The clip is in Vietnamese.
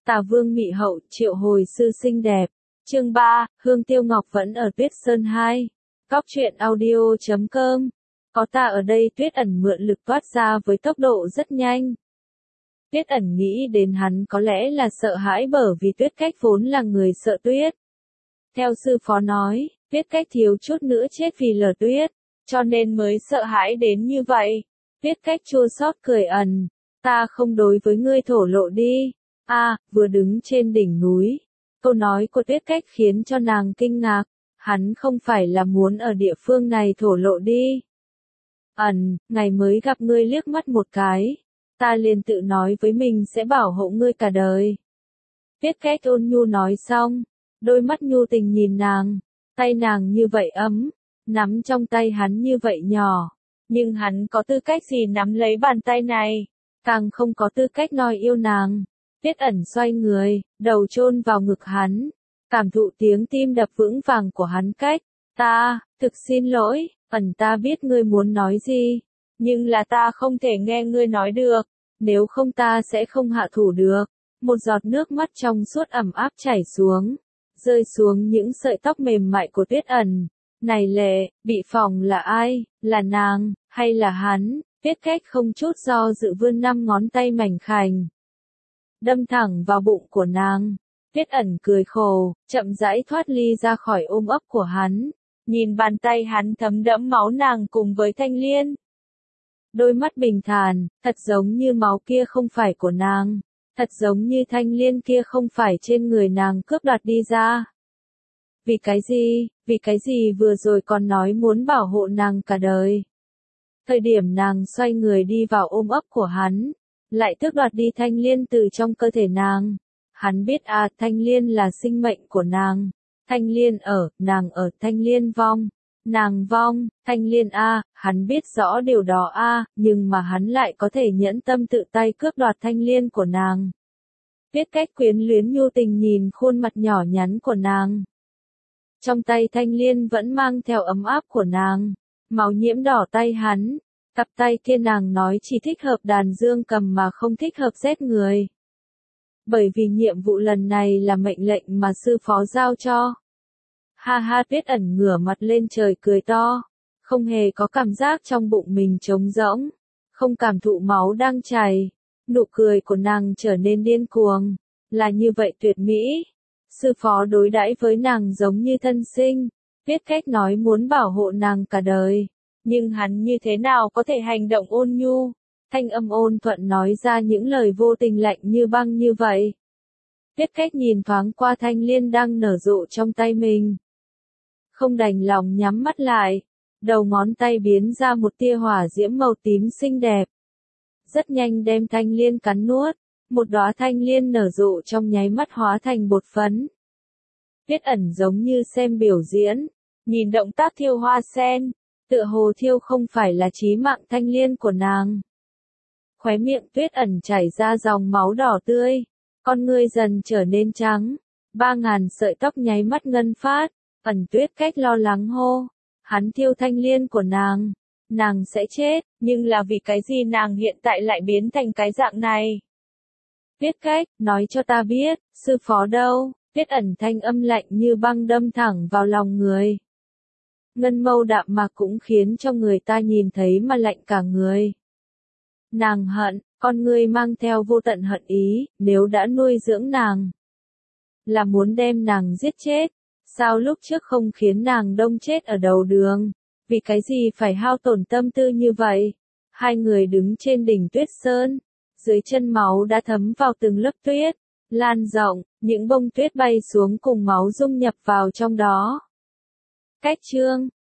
Tả Vương Mị Hậu triệu hồi sư xinh đẹp. Chương 3, Hương Tiêu Ngọc vẫn ở Tuyết Sơn 2. Góc truyện audio.com. Có ta ở đây, Tuyết Ẩn mượn lực toát ra với tốc độ rất nhanh. Tuyết Ẩn nghĩ đến hắn có lẽ là sợ hãi bởi vì Tuyết Cách vốn là người sợ tuyết. Theo sư phó nói, Tuyết Cách thiếu chút nữa chết vì lở tuyết, cho nên mới sợ hãi đến như vậy. Tuyết Cách chua xót cười ẩn, ta không đối với ngươi thổ lộ đi. Vừa đứng trên đỉnh núi. Câu nói của Tuyết Cách khiến cho nàng kinh ngạc, hắn không phải là muốn ở địa phương này thổ lộ đi. Ngày mới gặp ngươi liếc mắt một cái, ta liền tự nói với mình sẽ bảo hộ ngươi cả đời. Tuyết Cách ôn nhu nói xong, đôi mắt nhu tình nhìn nàng, tay nàng như vậy ấm, nắm trong tay hắn như vậy nhỏ, nhưng hắn có tư cách gì nắm lấy bàn tay này, càng không có tư cách nói yêu nàng. Tuyết Ẩn xoay người, đầu chôn vào ngực hắn, cảm thụ tiếng tim đập vững vàng của hắn. Cách, thực xin lỗi, ta biết ngươi muốn nói gì, nhưng là ta không thể nghe ngươi nói được, nếu không ta sẽ không hạ thủ được. Một giọt nước mắt trong suốt ẩm áp chảy xuống, rơi xuống những sợi tóc mềm mại của Tuyết Ẩn. Này Lệ, bị phỏng là ai, là nàng, hay là hắn? Tuyết Cách không chút do dự vươn 5 ngón tay mảnh khảnh, đâm thẳng vào bụng của nàng. Tuyết Ẩn cười khổ, chậm rãi thoát ly ra khỏi ôm ấp của hắn, nhìn bàn tay hắn thấm đẫm máu nàng cùng với thanh liên. Đôi mắt bình thản, thật giống như máu kia không phải của nàng, thật giống như thanh liên kia không phải trên người nàng cướp đoạt đi ra. Vì cái gì vừa rồi còn nói muốn bảo hộ nàng cả đời. Thời điểm nàng xoay người đi vào ôm ấp của hắn, lại tước đoạt đi thanh liên từ trong cơ thể nàng. Hắn biết thanh liên là sinh mệnh của nàng. Thanh liên ở, nàng ở, thanh liên vong. Nàng vong, thanh liên hắn biết rõ điều đó nhưng mà hắn lại có thể nhẫn tâm tự tay cướp đoạt thanh liên của nàng. Tuyết Cách quyến luyến nhu tình nhìn khuôn mặt nhỏ nhắn của nàng. Trong tay thanh liên vẫn mang theo ấm áp của nàng, máu nhiễm đỏ tay hắn. Cặp tay kia nàng nói chỉ thích hợp đàn dương cầm mà không thích hợp giết người. Bởi vì nhiệm vụ lần này là mệnh lệnh mà sư phó giao cho. Tuyết Ẩn ngửa mặt lên trời cười to, không hề có cảm giác trong bụng mình trống rỗng, không cảm thụ máu đang chảy. Nụ cười của nàng trở nên điên cuồng, là như vậy tuyệt mỹ. Sư phó đối đãi với nàng giống như thân sinh. Tuyết Cách nói muốn bảo hộ nàng cả đời. Nhưng hắn như thế nào có thể hành động ôn nhu, thanh âm ôn thuận nói ra những lời vô tình lạnh như băng như vậy. Tuyết Cách nhìn thoáng qua thanh liên đang nở rộ trong tay mình, không đành lòng nhắm mắt lại, đầu ngón tay biến ra một tia hỏa diễm màu tím xinh đẹp. Rất nhanh đem thanh liên cắn nuốt, một đóa thanh liên nở rộ trong nháy mắt hóa thành bột phấn. Tuyết Ẩn giống như xem biểu diễn, nhìn động tác thiêu hoa sen. Tựa hồ thiêu không phải là chí mạng thanh liên của nàng. Khóe miệng Tuyết Ẩn chảy ra dòng máu đỏ tươi, con ngươi dần trở nên trắng, 3000 sợi tóc nháy mắt ngân phát. Tuyết Cách lo lắng hô, hắn thiêu thanh liên của nàng sẽ chết, nhưng là vì cái gì nàng hiện tại lại biến thành cái dạng này? Tuyết Cách, nói cho ta biết, sư phó đâu? Tuyết Ẩn thanh âm lạnh như băng đâm thẳng vào lòng người. Ngân mâu đạm mạc cũng khiến cho người ta nhìn thấy mà lạnh cả người. Nàng hận, con ngươi mang theo vô tận hận ý, nếu đã nuôi dưỡng nàng, là muốn đem nàng giết chết. Sao lúc trước không khiến nàng đông chết ở đầu đường? Vì cái gì phải hao tổn tâm tư như vậy? Hai người đứng trên đỉnh Tuyết Sơn, dưới chân máu đã thấm vào từng lớp tuyết, lan rộng, những bông tuyết bay xuống cùng máu dung nhập vào trong đó. Cách chương